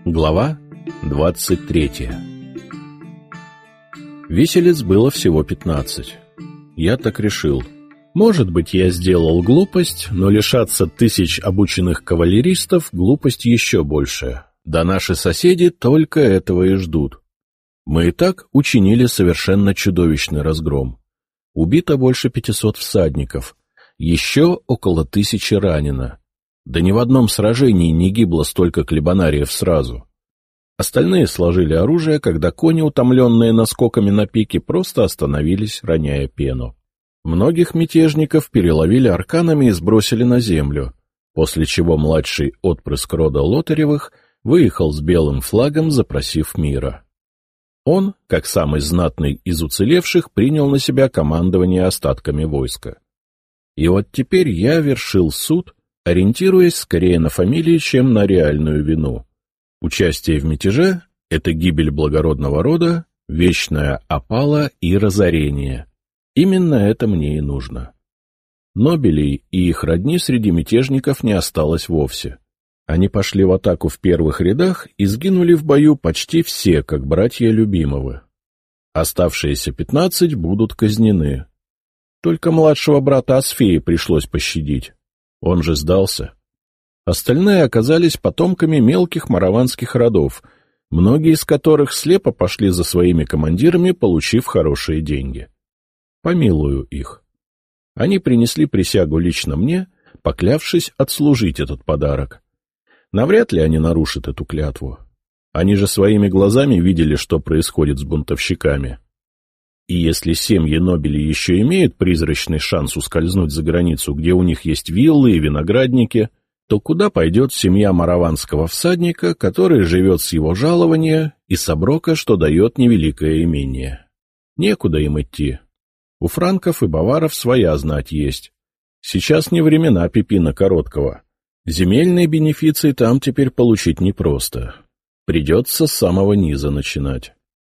Глава 23. Виселиц было всего 15. Я так решил. Может быть, я сделал глупость, но лишаться 1000 обученных кавалеристов — глупость еще большая. Да наши соседи только этого и ждут. Мы и так учинили совершенно чудовищный разгром. Убито больше 500 всадников, еще около 1000 ранено. Да ни в одном сражении не гибло столько клебанариев сразу. Остальные сложили оружие, когда кони, утомленные наскоками на пике, просто остановились, роняя пену. Многих мятежников переловили арканами и сбросили на землю, после чего младший отпрыск рода Лотаревых выехал с белым флагом, запросив мира. Он, как самый знатный из уцелевших, принял на себя командование остатками войска. И вот теперь я вершил суд, ориентируясь скорее на фамилии, чем на реальную вину. Участие в мятеже — это гибель благородного рода, вечная опала и разорение. Именно это мне и нужно. Нобелей и их родни среди мятежников не осталось вовсе. Они пошли в атаку в первых рядах и сгинули в бою почти все, как братья Любимовы. Оставшиеся 15 будут казнены. Только младшего брата Асфея пришлось пощадить. Он же сдался. Остальные оказались потомками мелких мараванских родов, многие из которых слепо пошли за своими командирами, получив хорошие деньги. Помилую их. Они принесли присягу лично мне, поклявшись отслужить этот подарок. Навряд ли они нарушат эту клятву. Они же своими глазами видели, что происходит с бунтовщиками. И если семьи Нобелей еще имеют призрачный шанс ускользнуть за границу, где у них есть виллы и виноградники, то куда пойдет семья мараванского всадника, который живет с его жалования и с оброка, что дает невеликое имение? Некуда им идти. У франков и баваров своя знать есть. Сейчас не времена Пипина Короткого. Земельные бенефиции там теперь получить непросто. Придется с самого низа начинать.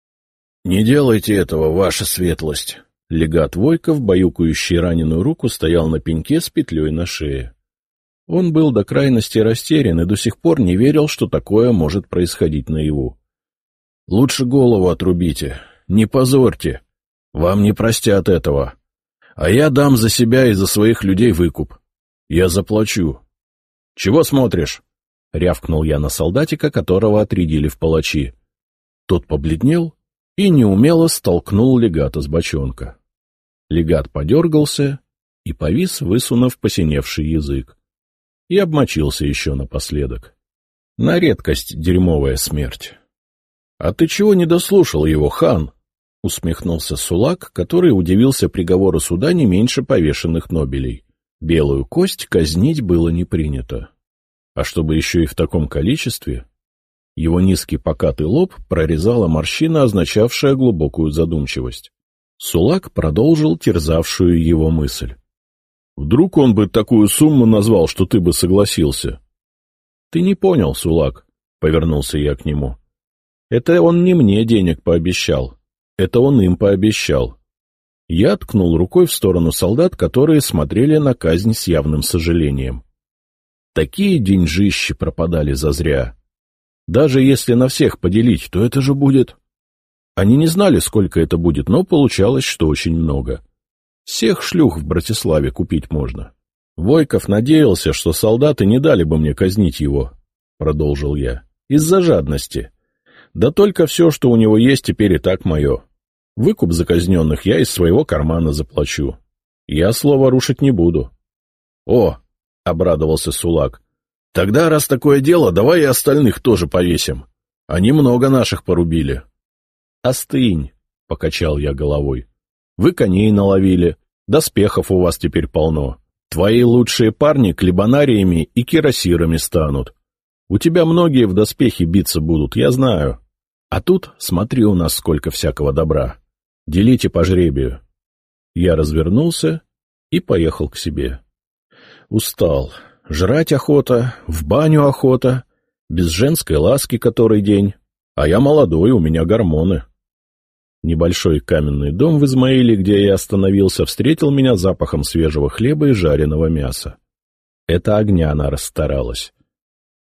— Не делайте этого, ваша светлость! Легат Войков, баюкающий раненую руку, стоял на пеньке с петлей на шее. Он был до крайности растерян и до сих пор не верил, что такое может происходить наяву. — Лучше голову отрубите, не позорьте. Вам не простят этого. А я дам за себя и за своих людей выкуп. Я заплачу. — Чего смотришь? — рявкнул я на солдатика, которого отрядили в палачи. Тот побледнел и неумело столкнул легата с бочонка. Легат подергался и повис, высунув посиневший язык. И обмочился еще напоследок. На редкость дерьмовая смерть. — А ты чего не дослушал его, хан? — усмехнулся Сулак, который удивился приговору суда не меньше повешенных Нобелей. Белую кость казнить было не принято. А чтобы еще и в таком количестве... Его низкий покатый лоб прорезала морщина, означавшая глубокую задумчивость. Сулак продолжил терзавшую его мысль. — Вдруг он бы такую сумму назвал, что ты бы согласился? — Ты не понял, Сулак, — повернулся я к нему. — Это он не мне денег пообещал. Это он им пообещал. Я ткнул рукой в сторону солдат, которые смотрели на казнь с явным сожалением. Такие деньжищи пропадали зазря. Даже если на всех поделить, то это же будет... Они не знали, сколько это будет, но получалось, что очень много. Всех шлюх в Братиславе купить можно. Войков надеялся, что солдаты не дали бы мне казнить его, — продолжил я, — из-за жадности. Да только все, что у него есть, теперь и так мое. Выкуп за казненных я из своего кармана заплачу. Я слово рушить не буду. — О! — обрадовался Сулак. — Тогда, раз такое дело, давай и остальных тоже повесим. Они много наших порубили. — Остынь, — покачал я головой. — Вы коней наловили, доспехов у вас теперь полно. Твои лучшие парни клебанариями и кирасирами станут. У тебя многие в доспехе биться будут, я знаю. А тут, смотри, у нас сколько всякого добра. Делите по жребию. Я развернулся и поехал к себе. Устал. Жрать охота, в баню охота, без женской ласки который день. А я молодой, у меня гормоны. Небольшой каменный дом в Измаиле, где я остановился, встретил меня запахом свежего хлеба и жареного мяса. Это Огняна расстаралась.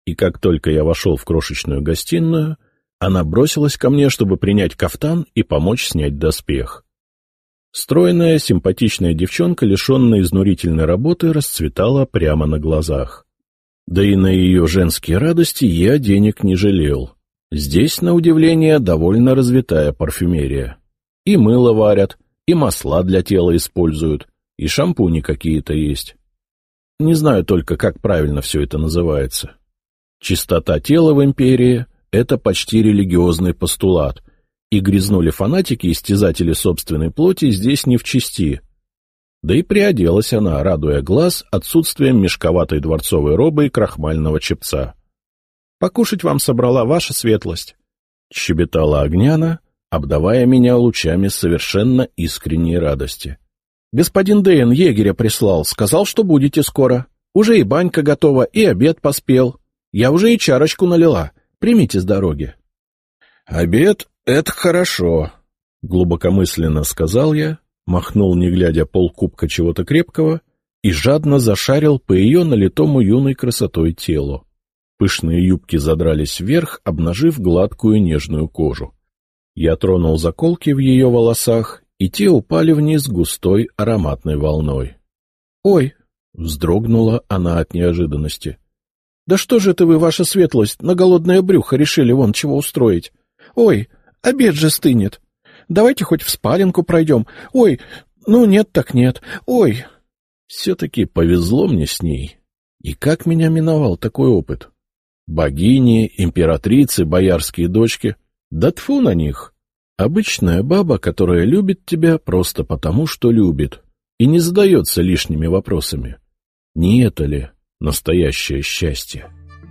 И как только я вошел в крошечную гостиную, она бросилась ко мне, чтобы принять кафтан и помочь снять доспех. Стройная, симпатичная девчонка, лишенная изнурительной работы, расцветала прямо на глазах. Да и на ее женские радости я денег не жалел. Здесь, на удивление, довольно развитая парфюмерия. И мыло варят, и масла для тела используют, и шампуни какие-то есть. Не знаю только, как правильно все это называется. Чистота тела в империи — это почти религиозный постулат, и грязнули фанатики-истязатели собственной плоти здесь не в чести. Да и приоделась она, радуя глаз отсутствием мешковатой дворцовой робы и крахмального чепца. — Покушать вам собрала ваша светлость, — щебетала Огняна, обдавая меня лучами совершенно искренней радости. — Господин Дэйн егеря прислал, сказал, что будете скоро. Уже и банька готова, и обед поспел. Я уже и чарочку налила. Примите с дороги. — Обед — это хорошо, — глубокомысленно сказал я, махнул, не глядя, полкубка чего-то крепкого и жадно зашарил по ее налитому юной красотой телу. Пышные юбки задрались вверх, обнажив гладкую нежную кожу. Я тронул заколки в ее волосах, и те упали вниз густой ароматной волной. — Ой! — вздрогнула она от неожиданности. — Да что же это вы, ваша светлость, на голодное брюхо решили вон чего устроить? Ой, обед же стынет. Давайте хоть в спаленку пройдем. Ой, ну нет так нет. Ой. Все-таки повезло мне с ней. И как меня миновал такой опыт? Богини, императрицы, боярские дочки. Да тьфу на них. Обычная баба, которая любит тебя просто потому, что любит, и не задается лишними вопросами. Не это ли настоящее счастье?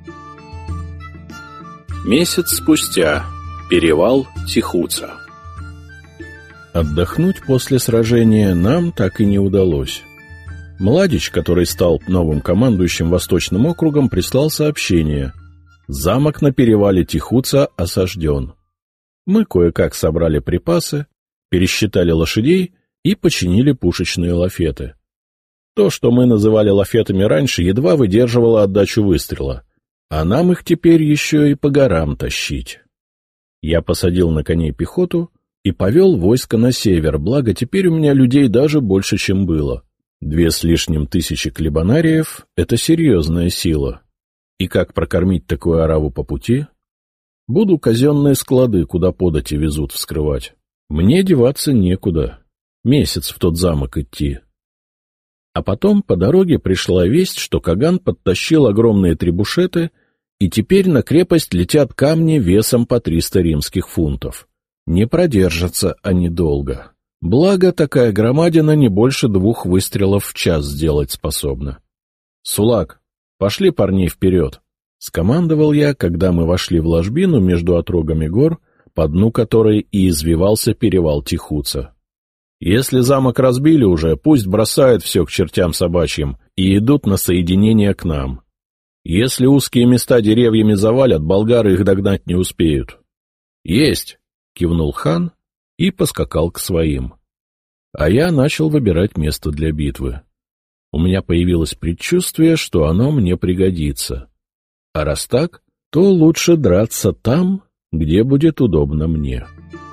Месяц спустя. Перевал Тихуца. Отдохнуть после сражения нам так и не удалось. Младич, который стал новым командующим Восточным округом, прислал сообщение. Замок на перевале Тихуца осажден. Мы кое-как собрали припасы, пересчитали лошадей и починили пушечные лафеты. То, что мы называли лафетами раньше, едва выдерживало отдачу выстрела, а нам их теперь еще и по горам тащить. Я посадил на коней пехоту и повел войско на север, благо теперь у меня людей даже больше, чем было. 2 с лишним тысячи клебанариев — это серьезная сила. И как прокормить такую ораву по пути? Буду казенные склады, куда подати везут, вскрывать. Мне деваться некуда. Месяц в тот замок идти. А потом по дороге пришла весть, что Каган подтащил огромные требушеты, и теперь на крепость летят камни весом по 300 римских фунтов. Не продержатся они долго. Благо, такая громадина не больше 2 выстрелов в час сделать способна. — Сулак, пошли парней вперед! — скомандовал я, когда мы вошли в ложбину между отрогами гор, по дну которой и извивался перевал Тихуца. Если замок разбили уже, пусть бросают все к чертям собачьим и идут на соединение к нам. Если узкие места деревьями завалят, болгары их догнать не успеют. — Есть! — кивнул хан и поскакал к своим. А я начал выбирать место для битвы. У меня появилось предчувствие, что оно мне пригодится. А раз так, то лучше драться там, где будет удобно мне.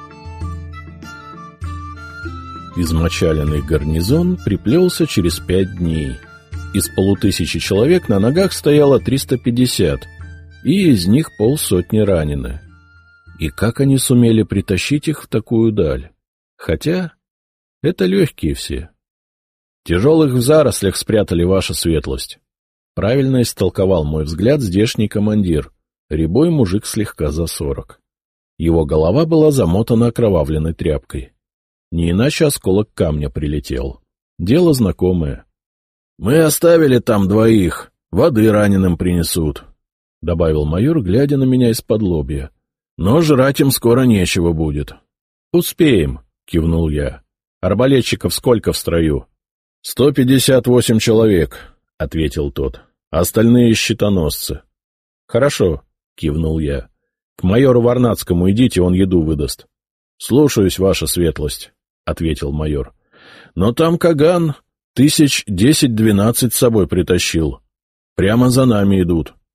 Измочаленный гарнизон приплелся через 5 дней. Из 500 человек на ногах стояло 350, и из них 50 ранены. И как они сумели притащить их в такую даль? Хотя это легкие все. Тяжелых в зарослях спрятали, ваша светлость. Правильно истолковал мой взгляд здешний командир, рябой мужик слегка за 40. Его голова была замотана окровавленной тряпкой. Не иначе осколок камня прилетел. Дело знакомое. — Мы оставили там 2, воды раненым принесут, — добавил майор, глядя на меня из-под лобья. — Но жрать им скоро нечего будет. — Успеем, — кивнул я. — Арбалетчиков сколько в строю? — 158 человек, — ответил тот. — Остальные щитоносцы. — Хорошо, — кивнул я. — К майору Варнадскому идите, он еду выдаст. — Слушаюсь, ваша светлость, — ответил майор. — Но там Каган 1010-12 с собой притащил. Прямо за нами идут.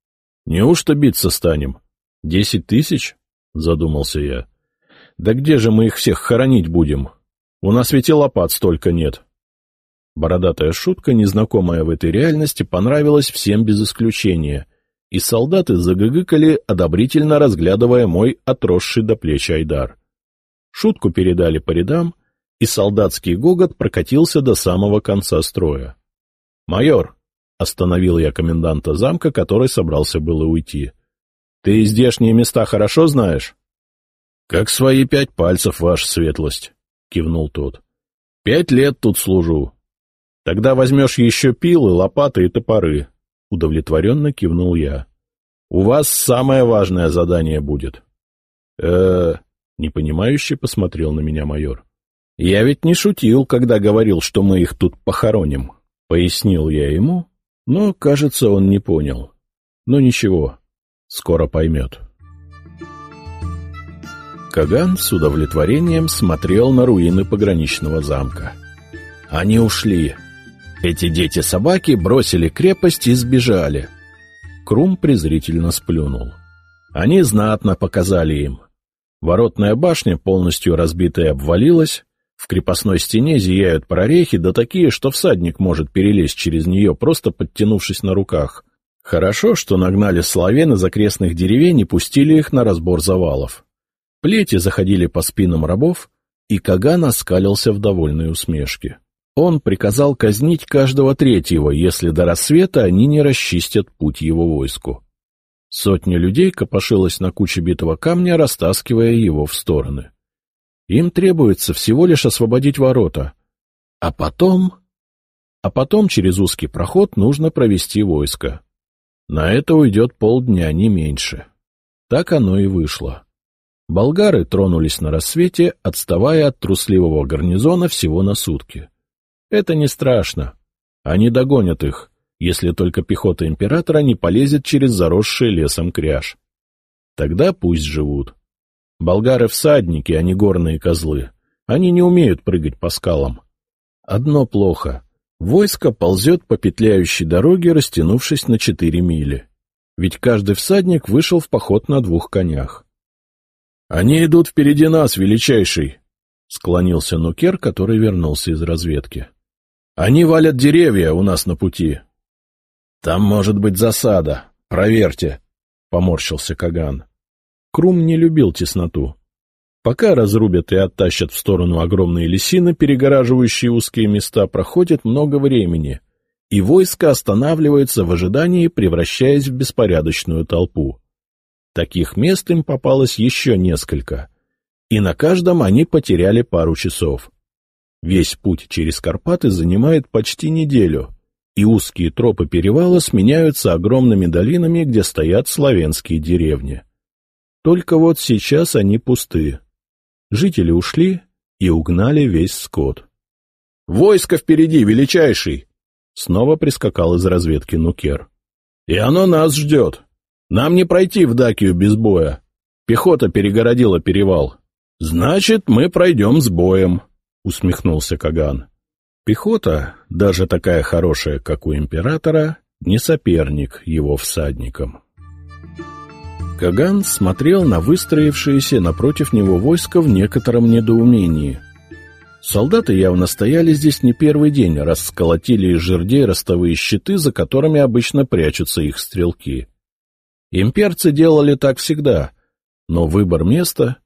Неужто биться станем? 10 тысяч? Задумался я. Да где же мы их всех хоронить будем? У нас ведь и лопат столько нет. Бородатая шутка, незнакомая в этой реальности, понравилась всем без исключения, и солдаты загыгыкали, одобрительно разглядывая мой отросший до плеч айдар. Шутку передали по рядам, и солдатский гогот прокатился до самого конца строя. «Майор!» — остановил я коменданта замка, который собрался было уйти. «Ты здешние места хорошо знаешь?» «Как свои 5 пальцев, ваша светлость», — кивнул тот. 5 лет тут служу. Тогда возьмешь еще пилы, лопаты и топоры. Удовлетворенно кивнул я. У вас самое важное задание будет. Непонимающе посмотрел на меня майор. Я ведь не шутил, когда говорил, что мы их тут похороним. Пояснил я ему, но, кажется, он не понял. Но ничего, скоро поймет. Каган с удовлетворением смотрел на руины пограничного замка. Они ушли. Эти дети-собаки бросили крепость и сбежали. Крум презрительно сплюнул. Они знатно показали им. Воротная башня, полностью разбитая, обвалилась. В крепостной стене зияют прорехи, да такие, что всадник может перелезть через нее, просто подтянувшись на руках. Хорошо, что нагнали славян из окрестных деревень и пустили их на разбор завалов. Плети заходили по спинам рабов, и Каган оскалился в довольной усмешке. Он приказал казнить каждого третьего, если до рассвета они не расчистят путь его войску. Сотня людей копошилась на куче битого камня, растаскивая его в стороны. Им требуется всего лишь освободить ворота. А потом через узкий проход нужно провести войско. На это уйдет полдня, не меньше. Так оно и вышло. Болгары тронулись на рассвете, отставая от трусливого гарнизона всего на сутки. Это не страшно. Они догонят их, если только пехота императора не полезет через заросший лесом кряж. Тогда пусть живут. Болгары — всадники, а не горные козлы. Они не умеют прыгать по скалам. Одно плохо. Войско ползет по петляющей дороге, растянувшись на 4 мили. Ведь каждый всадник вышел в поход на 2 конях. — Они идут впереди нас, величайший! — склонился Нукер, который вернулся из разведки. — Они валят деревья у нас на пути. — Там может быть засада. Проверьте, — поморщился Каган. Крум не любил тесноту. Пока разрубят и оттащат в сторону огромные лесины, перегораживающие узкие места, проходит много времени, и войско останавливается в ожидании, превращаясь в беспорядочную толпу. Таких мест им попалось еще несколько, и на каждом они потеряли пару часов. Весь путь через Карпаты занимает почти неделю, и узкие тропы перевала сменяются огромными долинами, где стоят славянские деревни. Только вот сейчас они пусты. Жители ушли и угнали весь скот. — Войско впереди, величайший! — снова прискакал из разведки Нукер. — И оно нас ждет. Нам не пройти в Дакию без боя. Пехота перегородила перевал. — Значит, мы пройдем с боем, — усмехнулся Каган. Пехота, даже такая хорошая, как у императора, не соперник его всадникам. Каган смотрел на выстроившееся напротив него войско в некотором недоумении. Солдаты явно стояли здесь не первый день, раз сколотили из жердей ростовые щиты, за которыми обычно прячутся их стрелки. Имперцы делали так всегда, но выбор места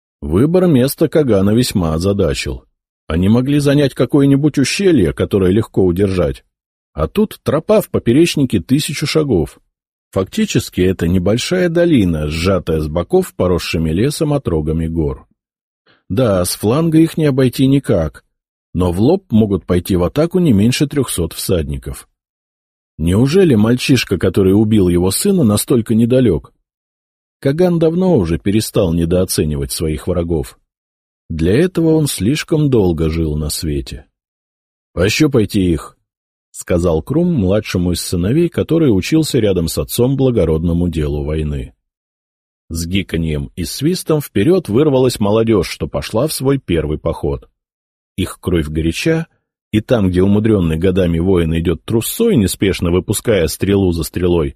Кагана весьма озадачил. Они могли занять какое-нибудь ущелье, которое легко удержать. А тут тропа в поперечнике 1000 шагов. Фактически это небольшая долина, сжатая с боков поросшими лесом отрогами гор. Да, с фланга их не обойти никак, но в лоб могут пойти в атаку не меньше 300 всадников. Неужели мальчишка, который убил его сына, настолько недалек? Каган давно уже перестал недооценивать своих врагов. Для этого он слишком долго жил на свете. — Пощупайте их, — сказал Крум младшему из сыновей, который учился рядом с отцом благородному делу войны. С гиканьем и свистом вперед вырвалась молодежь, что пошла в свой первый поход. Их кровь горяча, и там, где умудренный годами воин идет трусцой, неспешно выпуская стрелу за стрелой,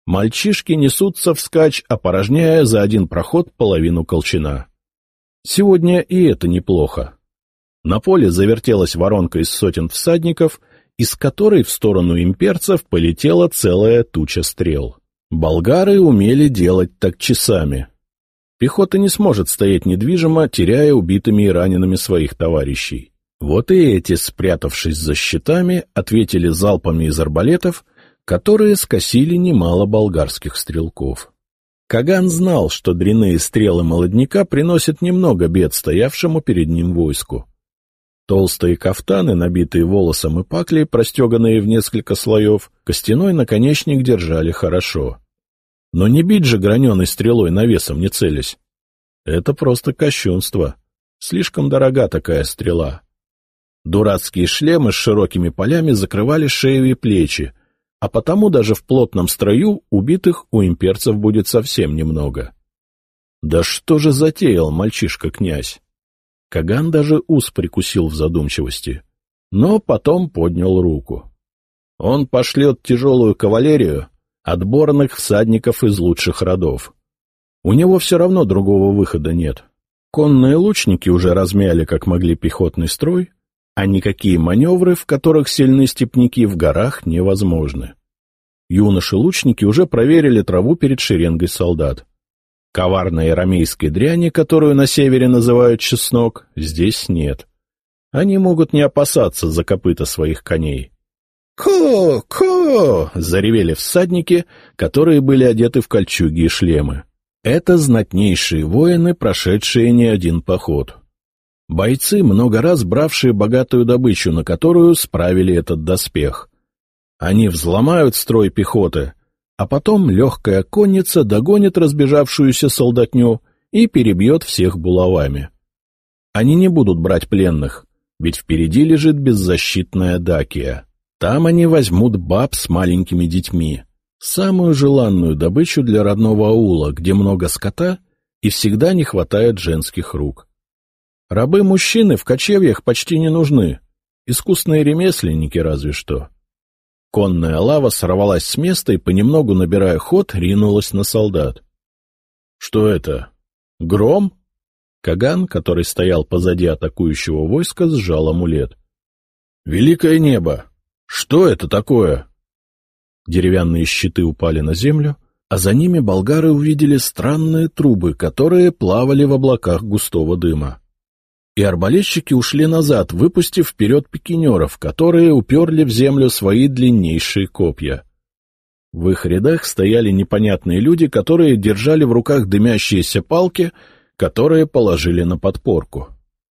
Мальчишки несутся вскачь, опорожняя за один проход половину колчана. Сегодня и это неплохо. На поле завертелась воронка из сотен всадников, из которой в сторону имперцев полетела целая туча стрел. Болгары умели делать так часами. Пехота не сможет стоять недвижимо, теряя убитыми и ранеными своих товарищей. Вот и эти, спрятавшись за щитами, ответили залпами из арбалетов, которые скосили немало болгарских стрелков. Каган знал, что дряные стрелы молодняка приносят немного бед стоявшему перед ним войску. Толстые кафтаны, набитые волосом и паклей, простеганные в несколько слоев, костяной наконечник держали хорошо. Но не бить же граненой стрелой навесом не целясь. Это просто кощунство. Слишком дорога такая стрела. Дурацкие шлемы с широкими полями закрывали шею и плечи, а потому даже в плотном строю убитых у имперцев будет совсем немного. Да что же затеял мальчишка-князь? Каган даже ус прикусил в задумчивости, но потом поднял руку. Он пошлет тяжелую кавалерию, отборных всадников из лучших родов. У него все равно другого выхода нет. Конные лучники уже размяли как могли пехотный строй, а никакие маневры, в которых сильны степняки, в горах невозможны. Юноши-лучники уже проверили траву перед шеренгой солдат. Коварной арамейской дряни, которую на севере называют чеснок, здесь нет. Они могут не опасаться за копыта своих коней. «Ко! — заревели всадники, которые были одеты в кольчуги и шлемы. Это знатнейшие воины, прошедшие не один поход. Бойцы, много раз бравшие богатую добычу, на которую справили этот доспех. Они взломают строй пехоты, а потом легкая конница догонит разбежавшуюся солдатню и перебьет всех булавами. Они не будут брать пленных, ведь впереди лежит беззащитная Дакия. Там они возьмут баб с маленькими детьми, самую желанную добычу для родного аула, где много скота и всегда не хватает женских рук. Рабы-мужчины в кочевьях почти не нужны, искусные ремесленники разве что. Конная лава сорвалась с места и, понемногу набирая ход, ринулась на солдат. Что это? Гром? Каган, который стоял позади атакующего войска, сжал амулет. Великое небо! Что это такое? Деревянные щиты упали на землю, а за ними болгары увидели странные трубы, которые плавали в облаках густого дыма. И арбалетчики ушли назад, выпустив вперед пикинеров, которые уперли в землю свои длиннейшие копья. В их рядах стояли непонятные люди, которые держали в руках дымящиеся палки, которые положили на подпорку.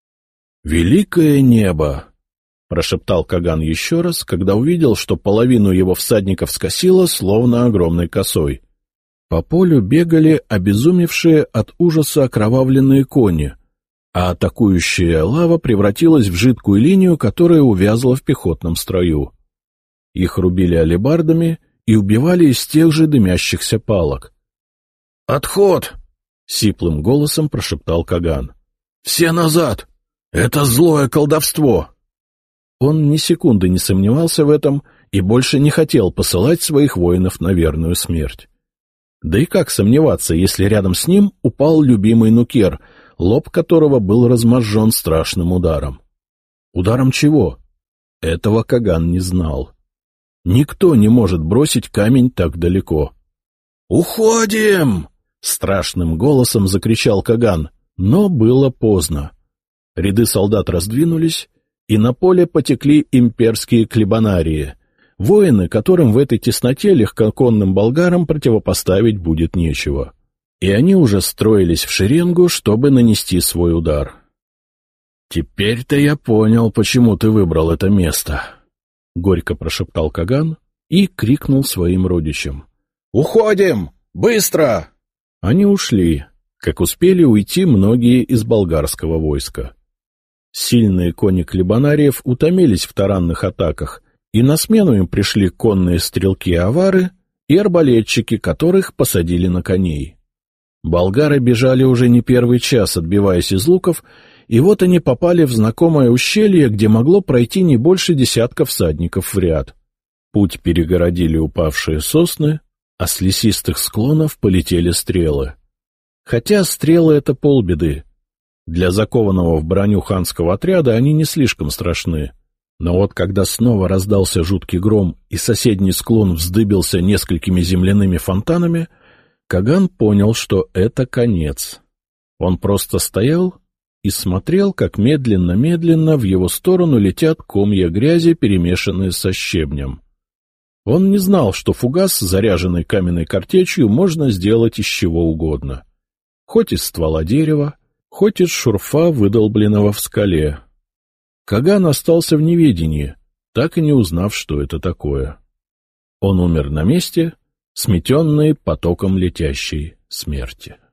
«Великое небо!» — прошептал Каган еще раз, когда увидел, что половину его всадников скосило, словно огромной косой. По полю бегали обезумевшие от ужаса окровавленные кони, а атакующая лава превратилась в жидкую линию, которая увязла в пехотном строю. Их рубили алебардами и убивали из тех же дымящихся палок. «Отход!» — сиплым голосом прошептал Каган. «Все назад! Это злое колдовство!» Он ни секунды не сомневался в этом и больше не хотел посылать своих воинов на верную смерть. Да и как сомневаться, если рядом с ним упал любимый нукер, лоб которого был разможжен страшным ударом? Ударом чего? Этого Каган не знал. Никто не может бросить камень так далеко. «Уходим!» — страшным голосом закричал Каган, но было поздно. Ряды солдат раздвинулись, и на поле потекли имперские клебанарии, воины, которым в этой тесноте легкоконным болгарам противопоставить будет нечего. И они уже строились в шеренгу, чтобы нанести свой удар. «Теперь-то я понял, почему ты выбрал это место», — горько прошептал Каган и крикнул своим родичам. «Уходим! Быстро!» Они ушли, как успели уйти многие из болгарского войска. Сильные кони клебанариев утомились в таранных атаках, и на смену им пришли конные стрелки-авары и арбалетчики, которых посадили на коней. Болгары бежали уже не первый час, отбиваясь из луков, и вот они попали в знакомое ущелье, где могло пройти не больше десятка всадников в ряд. Путь перегородили упавшие сосны, а с лесистых склонов полетели стрелы. Хотя стрелы — это полбеды. Для закованного в броню ханского отряда они не слишком страшны. Но вот когда снова раздался жуткий гром и соседний склон вздыбился несколькими земляными фонтанами, Каган понял, что это конец. Он просто стоял и смотрел, как медленно-медленно в его сторону летят комья грязи, перемешанные со щебнем. Он не знал, что фугас, заряженный каменной картечью, можно сделать из чего угодно. Хоть из ствола дерева, хоть из шурфа, выдолбленного в скале. Каган остался в неведении, так и не узнав, что это такое. Он умер на месте, сметенный потоком летящей смерти.